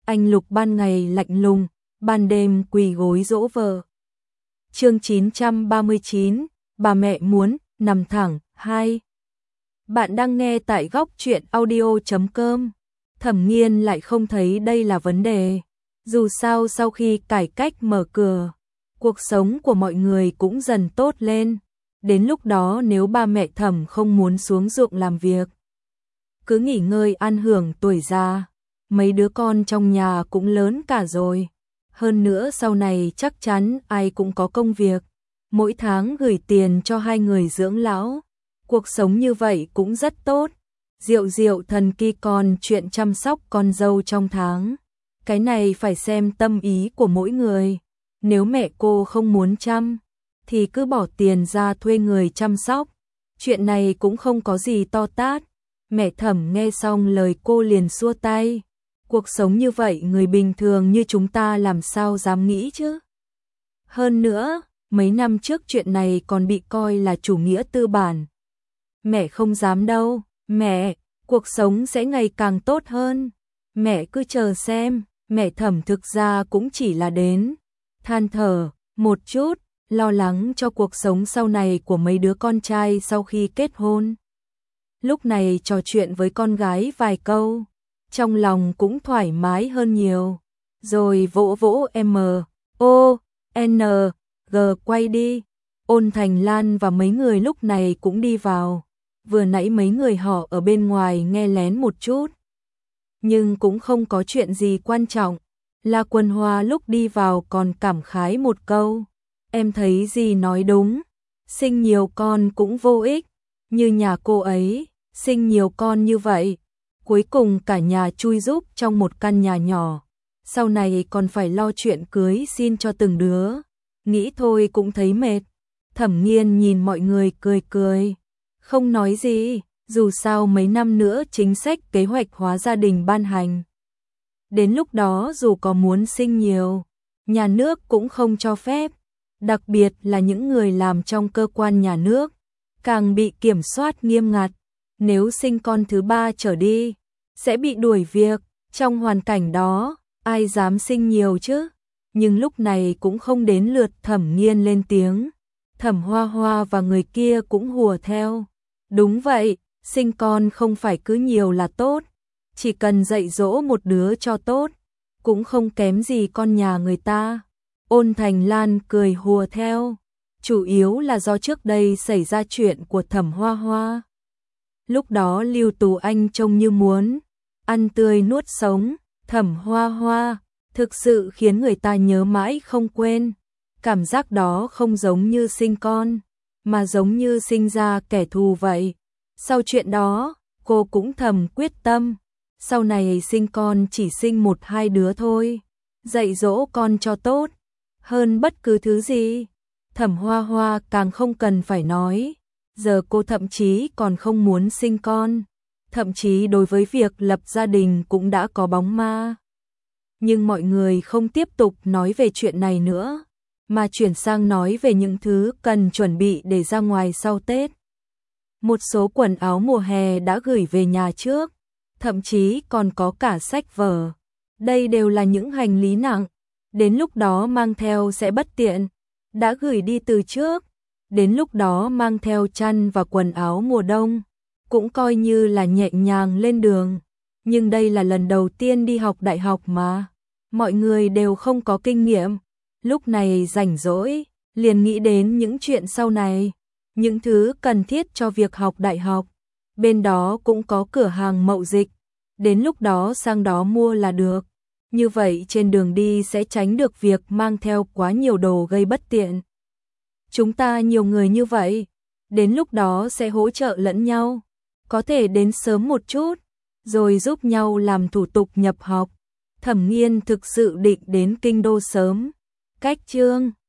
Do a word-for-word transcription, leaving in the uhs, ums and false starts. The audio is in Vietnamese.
anh Lục ban ngày lạnh lùng, ban đêm quỳ gối dỗ vợ. Chương chín trăm ba mươi chín, bà mẹ muốn nằm thẳng. Hai. Bạn đang nghe tại góc truyện audio chấm com. Thẩm Nghiên lại không thấy đây là vấn đề. Dù sao sau khi cải cách mở cửa, cuộc sống của mọi người cũng dần tốt lên. Đến lúc đó nếu ba mẹ Thẩm không muốn xuống ruộng làm việc, cứ nghỉ ngơi ăn hưởng tuổi già, mấy đứa con trong nhà cũng lớn cả rồi. Hơn nữa sau này chắc chắn ai cũng có công việc, mỗi tháng gửi tiền cho hai người dưỡng lão. Cuộc sống như vậy cũng rất tốt. Diệu diệu thần kỳ còn chuyện chăm sóc con dâu trong tháng. Cái này phải xem tâm ý của mỗi người. Nếu mẹ cô không muốn chăm, thì cứ bỏ tiền ra thuê người chăm sóc. Chuyện này cũng không có gì to tát. Mẹ Thẩm nghe xong lời cô liền xua tay. Cuộc sống như vậy người bình thường như chúng ta làm sao dám nghĩ chứ. Hơn nữa, mấy năm trước chuyện này còn bị coi là chủ nghĩa tư bản. Mẹ không dám đâu, mẹ, cuộc sống sẽ ngày càng tốt hơn. Mẹ cứ chờ xem, mẹ Thẩm thực ra cũng chỉ là đến than thở một chút, lo lắng cho cuộc sống sau này của mấy đứa con trai sau khi kết hôn. Lúc này trò chuyện với con gái vài câu, trong lòng cũng thoải mái hơn nhiều. Rồi vỗ vỗ M, O, N, G quay đi. Ôn Thành Lan và mấy người lúc này cũng đi vào. Vừa nãy mấy người họ ở bên ngoài nghe lén một chút, nhưng cũng không có chuyện gì quan trọng. La Quân Hoa lúc đi vào còn cảm khái một câu. Em thấy gì nói đúng, sinh nhiều con cũng vô ích. Như nhà cô ấy, sinh nhiều con như vậy, cuối cùng cả nhà chui rúc trong một căn nhà nhỏ. Sau này còn phải lo chuyện cưới xin cho từng đứa. Nghĩ thôi cũng thấy mệt. Thẩm Nghiên nhìn mọi người cười cười, không nói gì. Dù sao mấy năm nữa chính sách kế hoạch hóa gia đình ban hành. Đến lúc đó dù có muốn sinh nhiều, nhà nước cũng không cho phép. Đặc biệt là những người làm trong cơ quan nhà nước, càng bị kiểm soát nghiêm ngặt. Nếu sinh con thứ ba trở đi, sẽ bị đuổi việc. Trong hoàn cảnh đó, ai dám sinh nhiều chứ? Nhưng lúc này cũng không đến lượt Thẩm Nghiên lên tiếng. Thẩm Hoa Hoa và người kia cũng hùa theo. Đúng vậy, sinh con không phải cứ nhiều là tốt. Chỉ cần dạy dỗ một đứa cho tốt, cũng không kém gì con nhà người ta. Ôn Thành Lan cười hùa theo. Chủ yếu là do trước đây xảy ra chuyện của Thẩm Hoa Hoa. Lúc đó Lưu Tú Anh trông như muốn ăn tươi nuốt sống. Thẩm Hoa Hoa thực sự khiến người ta nhớ mãi không quên. Cảm giác đó không giống như sinh con, mà giống như sinh ra kẻ thù vậy. Sau chuyện đó, cô cũng thầm quyết tâm, sau này sinh con chỉ sinh một hai đứa thôi, dạy dỗ con cho tốt, hơn bất cứ thứ gì. Thẩm Hoa Hoa càng không cần phải nói, giờ cô thậm chí còn không muốn sinh con, thậm chí đối với việc lập gia đình cũng đã có bóng ma. Nhưng mọi người không tiếp tục nói về chuyện này nữa, mà chuyển sang nói về những thứ cần chuẩn bị để ra ngoài sau Tết. Một số quần áo mùa hè đã gửi về nhà trước, thậm chí còn có cả sách vở. Đây đều là những hành lý nặng, đến lúc đó mang theo sẽ bất tiện. Đã gửi đi từ trước, đến lúc đó mang theo chăn và quần áo mùa đông, cũng coi như là nhẹ nhàng lên đường. Nhưng đây là lần đầu tiên đi học đại học mà, mọi người đều không có kinh nghiệm. Lúc này rảnh rỗi, liền nghĩ đến những chuyện sau này, những thứ cần thiết cho việc học đại học. Bên đó cũng có cửa hàng mậu dịch, đến lúc đó sang đó mua là được. Như vậy trên đường đi sẽ tránh được việc mang theo quá nhiều đồ gây bất tiện. Chúng ta nhiều người như vậy, đến lúc đó sẽ hỗ trợ lẫn nhau, có thể đến sớm một chút, rồi giúp nhau làm thủ tục nhập học. Thẩm Nghiên thực sự định đến kinh đô sớm. Cách chương